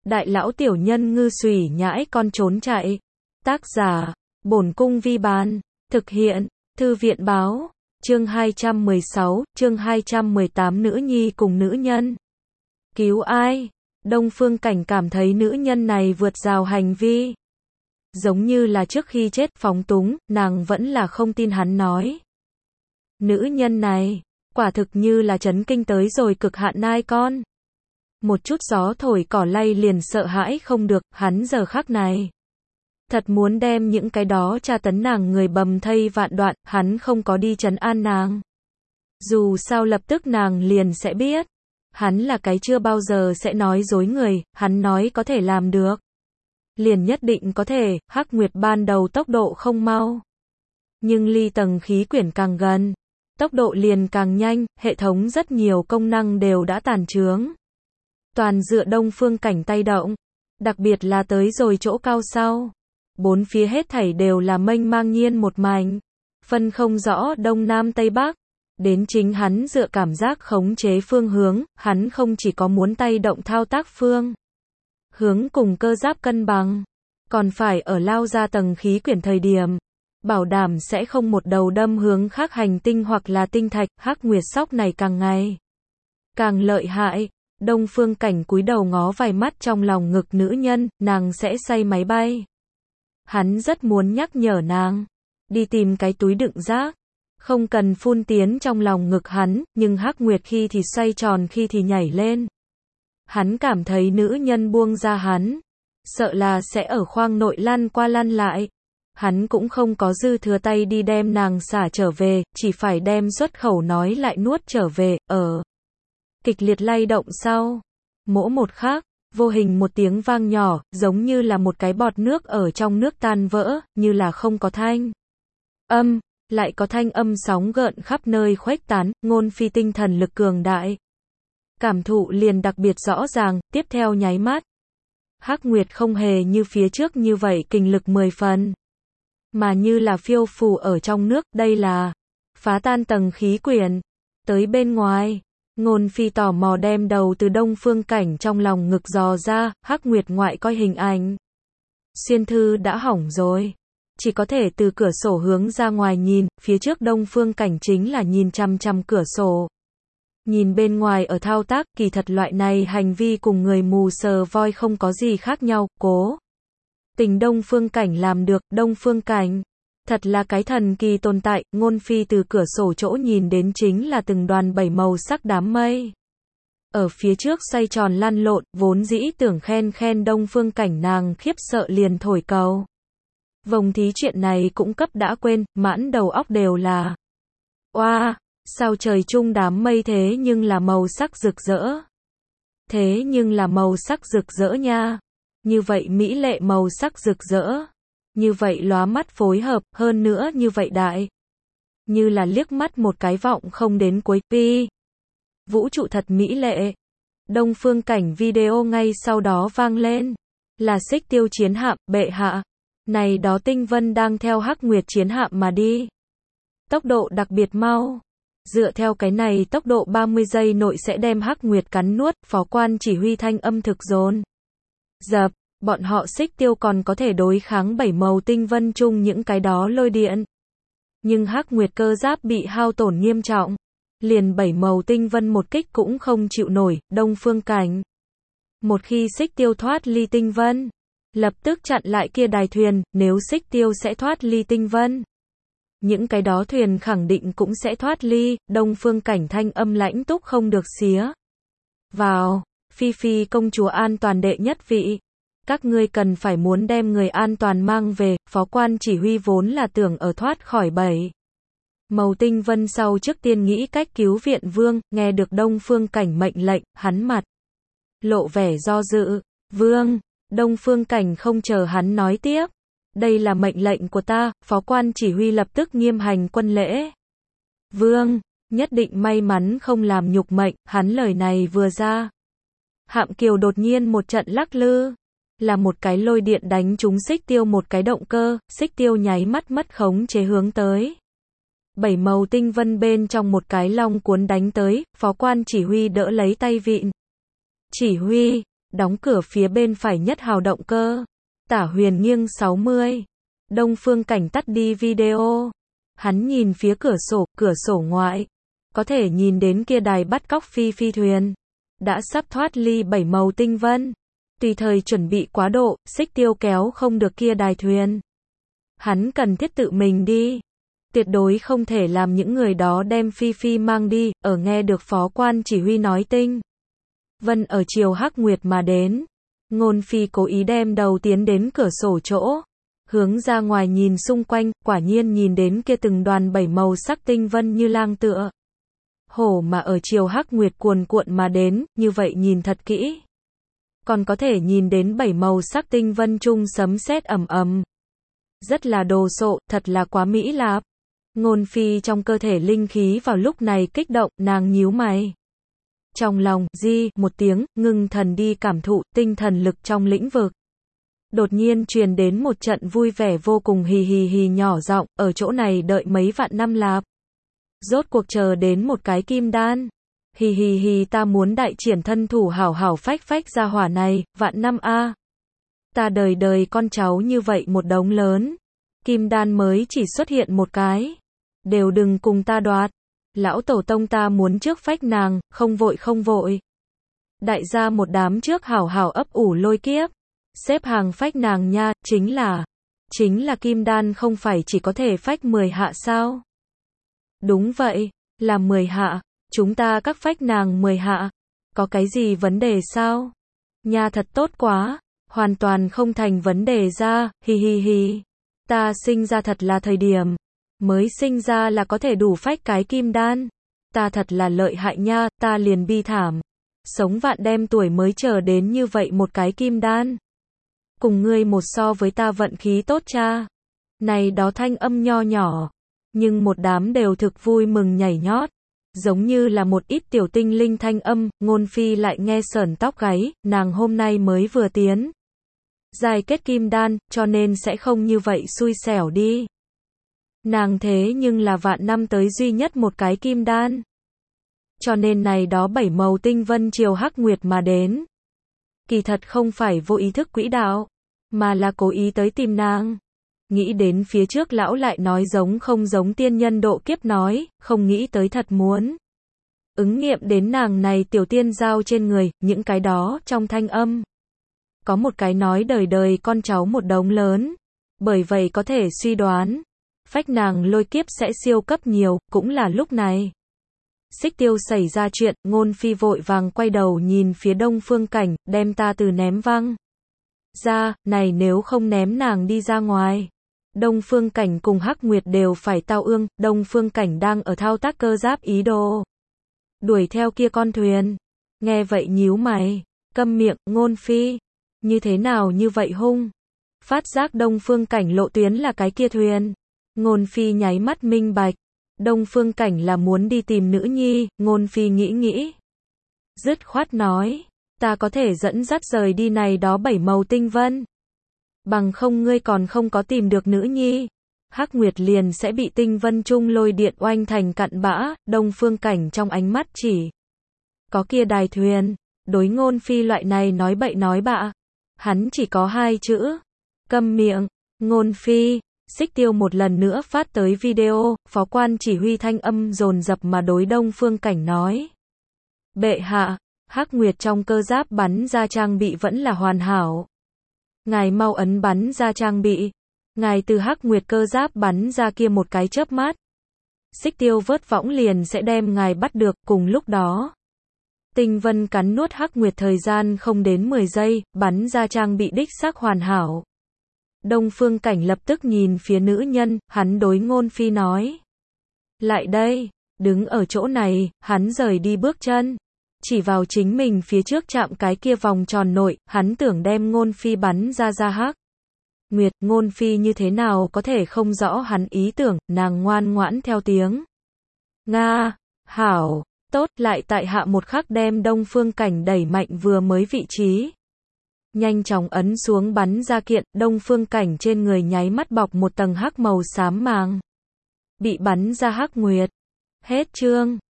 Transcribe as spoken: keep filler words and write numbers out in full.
đại lão tiểu nhân ngư xùy nhãi con trốn chạy. Tác giả, Bổn Cung Vi Bán. Thực hiện, Thư viện Báo. Chương hai trăm mười sáu, chương hai trăm mười tám nữ nhi cùng nữ nhân. Cứu ai? Đông Phương Cảnh cảm thấy nữ nhân này vượt rào hành vi. Giống như là trước khi chết phóng túng, nàng vẫn là không tin hắn nói. Nữ nhân này, quả thực như là chấn kinh tới rồi cực hạn nai con. Một chút gió thổi cỏ lay liền sợ hãi không được, hắn giờ khắc này. Thật muốn đem những cái đó tra tấn nàng người bầm thây vạn đoạn, hắn không có đi trấn an nàng. Dù sao lập tức nàng liền sẽ biết. Hắn là cái chưa bao giờ sẽ nói dối người, hắn nói có thể làm được. Liền nhất định có thể, Hắc Nguyệt ban đầu tốc độ không mau. Nhưng ly tầng khí quyển càng gần, tốc độ liền càng nhanh, hệ thống rất nhiều công năng đều đã tàn trướng. Toàn dựa Đông Phương Cảnh tay động, đặc biệt là tới rồi chỗ cao sau. Bốn phía hết thảy đều là mênh mang nhiên một mảnh, phân không rõ đông nam tây bắc. Đến chính hắn dựa cảm giác khống chế phương hướng, hắn không chỉ có muốn tay động thao tác phương hướng cùng cơ giáp cân bằng, còn phải ở lao ra tầng khí quyển thời điểm, bảo đảm sẽ không một đầu đâm hướng khác hành tinh hoặc là tinh thạch. Hắc Nguyệt sóc này càng ngày càng lợi hại. Đông Phương Cảnh cúi đầu ngó vài mắt trong lòng ngực nữ nhân, nàng sẽ say máy bay. Hắn rất muốn nhắc nhở nàng, đi tìm cái túi đựng rác, không cần phun tiến trong lòng ngực hắn, nhưng Hắc Nguyệt khi thì xoay tròn khi thì nhảy lên. Hắn cảm thấy nữ nhân buông ra hắn, sợ là sẽ ở khoang nội lăn qua lăn lại. Hắn cũng không có dư thừa tay đi đem nàng xả trở về, chỉ phải đem xuất khẩu nói lại nuốt trở về, ở kịch liệt lay động sau. Mỗi một khắc, vô hình một tiếng vang nhỏ, giống như là một cái bọt nước ở trong nước tan vỡ, như là không có thanh âm, lại có thanh âm sóng gợn khắp nơi khuếch tán, ngôn phi tinh thần lực cường đại. Cảm thụ liền đặc biệt rõ ràng, tiếp theo nháy mắt. Hắc Nguyệt không hề như phía trước như vậy kình lực mười phần, mà như là phiêu phù ở trong nước, đây là phá tan tầng khí quyển, tới bên ngoài. Ngôn phi tò mò đem đầu từ Đông Phương Cảnh trong lòng ngực dò ra, Hắc Nguyệt ngoại coi hình ảnh. Xuyên thư đã hỏng rồi. Chỉ có thể từ cửa sổ hướng ra ngoài nhìn, phía trước Đông Phương Cảnh chính là nhìn chăm chăm cửa sổ. Nhìn bên ngoài ở thao tác, kỳ thật loại này hành vi cùng người mù sờ voi không có gì khác nhau, cố tình Đông Phương Cảnh làm được. Đông Phương Cảnh thật là cái thần kỳ tồn tại. Ngôn phi từ cửa sổ chỗ nhìn đến chính là từng đoàn bảy màu sắc đám mây. Ở phía trước xoay tròn lăn lộn, vốn dĩ tưởng khen khen Đông Phương Cảnh nàng khiếp sợ liền thổi cầu. Vòng thí chuyện này cũng cấp đã quên, mãn đầu óc đều là oa, wow, sao trời chung đám mây thế nhưng là màu sắc rực rỡ. Thế nhưng là màu sắc rực rỡ nha. Như vậy mỹ lệ màu sắc rực rỡ. Như vậy lóa mắt phối hợp, hơn nữa như vậy đại. Như là liếc mắt một cái vọng không đến cuối. Pi. Vũ trụ thật mỹ lệ. Đông Phương Cảnh video ngay sau đó vang lên. Là Xích Tiêu chiến hạm, bệ hạ. Này đó tinh vân đang theo Hắc Nguyệt chiến hạm mà đi. Tốc độ đặc biệt mau. Dựa theo cái này tốc độ ba mươi giây nội sẽ đem Hắc Nguyệt cắn nuốt. Phó quan chỉ huy thanh âm thực dồn dập. Bọn họ Xích Tiêu còn có thể đối kháng bảy màu tinh vân chung những cái đó lôi điện. Nhưng Hắc Nguyệt cơ giáp bị hao tổn nghiêm trọng. Liền bảy màu tinh vân một kích cũng không chịu nổi. Đông Phương Cảnh một khi Xích Tiêu thoát ly tinh vân, lập tức chặn lại kia đài thuyền. Nếu Xích Tiêu sẽ thoát ly tinh vân, những cái đó thuyền khẳng định cũng sẽ thoát ly. Đông Phương Cảnh thanh âm lãnh túc không được xía vào. Phi Phi công chúa an toàn đệ nhất vị. Các ngươi cần phải muốn đem người an toàn mang về. Phó quan chỉ huy vốn là tưởng ở thoát khỏi bảy màu tinh vân sau trước tiên nghĩ cách cứu viện vương. Nghe được Đông Phương Cảnh mệnh lệnh, hắn mặt lộ vẻ do dự. Vương. Đông Phương Cảnh không chờ hắn nói tiếp. Đây là mệnh lệnh của ta. Phó quan chỉ huy lập tức nghiêm hành quân lễ. Vương. Nhất định may mắn không làm nhục mệnh. Hắn lời này vừa ra, hạm kiều đột nhiên một trận lắc lư. Là một cái lôi điện đánh trúng Xích Tiêu một cái động cơ. Xích Tiêu nháy mắt mất khống chế hướng tới bảy màu tinh vân bên trong một cái long cuốn đánh tới. Phó quan chỉ huy đỡ lấy tay vịn chỉ huy. Đóng cửa phía bên phải nhất hào động cơ. Tả huyền nghiêng sáu mươi. Đông Phương Cảnh tắt đi video. Hắn nhìn phía cửa sổ, cửa sổ ngoại. Có thể nhìn đến kia đài bắt cóc phi phi thuyền. Đã sắp thoát ly bảy màu tinh vân. Tùy thời chuẩn bị quá độ, Xích Tiêu kéo không được kia đài thuyền. Hắn cần thiết tự mình đi. Tuyệt đối không thể làm những người đó đem phi phi mang đi, ở nghe được phó quan chỉ huy nói tinh vân ở chiều hắc nguyệt mà đến. Ngôn Phi cố ý đem đầu tiến đến cửa sổ chỗ. Hướng ra ngoài nhìn xung quanh, quả nhiên nhìn đến kia từng đoàn bảy màu sắc tinh vân như lang tựa hổ mà ở chiều hắc nguyệt cuồn cuộn mà đến, như vậy nhìn thật kỹ. Còn có thể nhìn đến bảy màu sắc tinh vân chung sấm sét ầm ầm. Rất là đồ sộ, thật là quá mỹ lạp. Ngôn Phi trong cơ thể linh khí vào lúc này kích động, nàng nhíu mày. Trong lòng, di, một tiếng, ngưng thần đi cảm thụ, tinh thần lực trong lĩnh vực. Đột nhiên truyền đến một trận vui vẻ vô cùng hì hì hì nhỏ giọng, ở chỗ này đợi mấy vạn năm lạp. Rốt cuộc chờ đến một cái kim đan. Hì hì hì ta muốn đại triển thân thủ hảo hảo phách phách ra hỏa này, vạn năm a. Ta đời đời con cháu như vậy một đống lớn. Kim đan mới chỉ xuất hiện một cái. Đều đừng cùng ta đoạt. Lão tổ tông ta muốn trước phách nàng, không vội không vội. Đại gia một đám trước hảo hảo ấp ủ lôi kiếp. Xếp hàng phách nàng nha, chính là, chính là kim đan không phải chỉ có thể phách mười hạ sao? Đúng vậy, là mười hạ, chúng ta các phách nàng mười hạ. Có cái gì vấn đề sao? Nha thật tốt quá, hoàn toàn không thành vấn đề ra, hi hi hi. Ta sinh ra thật là thời điểm. Mới sinh ra là có thể đủ phách cái kim đan. Ta thật là lợi hại nha, ta liền bi thảm. Sống vạn đem tuổi mới chờ đến như vậy một cái kim đan. Cùng ngươi một so với ta vận khí tốt cha. Này đó thanh âm nho nhỏ. Nhưng một đám đều thực vui mừng nhảy nhót. Giống như là một ít tiểu tinh linh thanh âm, Ngôn Phi lại nghe sởn tóc gáy, nàng hôm nay mới vừa tiến. Dài kết kim đan, cho nên sẽ không như vậy xui xẻo đi. Nàng thế nhưng là vạn năm tới duy nhất một cái kim đan. Cho nên này đó bảy màu tinh vân chiều hắc nguyệt mà đến. Kỳ thật không phải vô ý thức quỹ đạo, mà là cố ý tới tìm nàng. Nghĩ đến phía trước lão lại nói giống không giống tiên nhân độ kiếp nói, không nghĩ tới thật muốn. Ứng nghiệm đến nàng này tiểu tiên giao trên người, những cái đó trong thanh âm. Có một cái nói đời đời con cháu một đống lớn. Bởi vậy có thể suy đoán. Phách nàng lôi kiếp sẽ siêu cấp nhiều, cũng là lúc này. Xích Tiêu xảy ra chuyện, Ngôn Phi vội vàng quay đầu nhìn phía Đông Phương Cảnh, đem ta từ ném văng ra, này nếu không ném nàng đi ra ngoài. Đông Phương Cảnh cùng Hắc Nguyệt đều phải tao ương, Đông Phương Cảnh đang ở thao tác cơ giáp ý đồ. Đuổi theo kia con thuyền. Nghe vậy nhíu mày, câm miệng, Ngôn Phi. Như thế nào như vậy hung? Phát giác Đông Phương Cảnh lộ tuyến là cái kia thuyền. Ngôn Phi nháy mắt minh bạch. Đông Phương Cảnh là muốn đi tìm nữ nhi, Ngôn Phi nghĩ nghĩ. Dứt khoát nói, ta có thể dẫn dắt rời đi này đó bảy màu tinh vân. Bằng không ngươi còn không có tìm được nữ nhi. Hắc Nguyệt liền sẽ bị tinh vân chung lôi điện oanh thành cặn bã, Đông Phương Cảnh trong ánh mắt chỉ có kia đài thuyền. Đối Ngôn Phi loại này nói bậy nói bạ. Hắn chỉ có hai chữ. Câm miệng. Ngôn Phi. Xích Tiêu một lần nữa phát tới video, phó quan chỉ huy thanh âm dồn dập mà đối Đông Phương Cảnh nói. Bệ hạ, Hắc Nguyệt trong cơ giáp bắn ra trang bị vẫn là hoàn hảo. Ngài mau ấn bắn ra trang bị. Ngài từ Hắc Nguyệt cơ giáp bắn ra kia một cái chớp mắt. Xích Tiêu vớt võng liền sẽ đem ngài bắt được, cùng lúc đó. Tinh vân cắn nuốt Hắc Nguyệt thời gian không đến mười giây, bắn ra trang bị đích xác hoàn hảo. Đông Phương Cảnh lập tức nhìn phía nữ nhân, hắn đối Ngôn Phi nói. Lại đây, đứng ở chỗ này, hắn rời đi bước chân. Chỉ vào chính mình phía trước chạm cái kia vòng tròn nội, hắn tưởng đem Ngôn Phi bắn ra ra Hắc Nguyệt. Ngôn Phi như thế nào có thể không rõ hắn ý tưởng, nàng ngoan ngoãn theo tiếng. Nga, hảo, tốt, lại tại hạ một khắc đem Đông Phương Cảnh đẩy mạnh vừa mới vị trí. Nhanh chóng ấn xuống bắn ra kiện, Đông Phương Cảnh trên người nháy mắt bọc một tầng hắc màu xám màng. Bị bắn ra Hắc Nguyệt. Hết chương.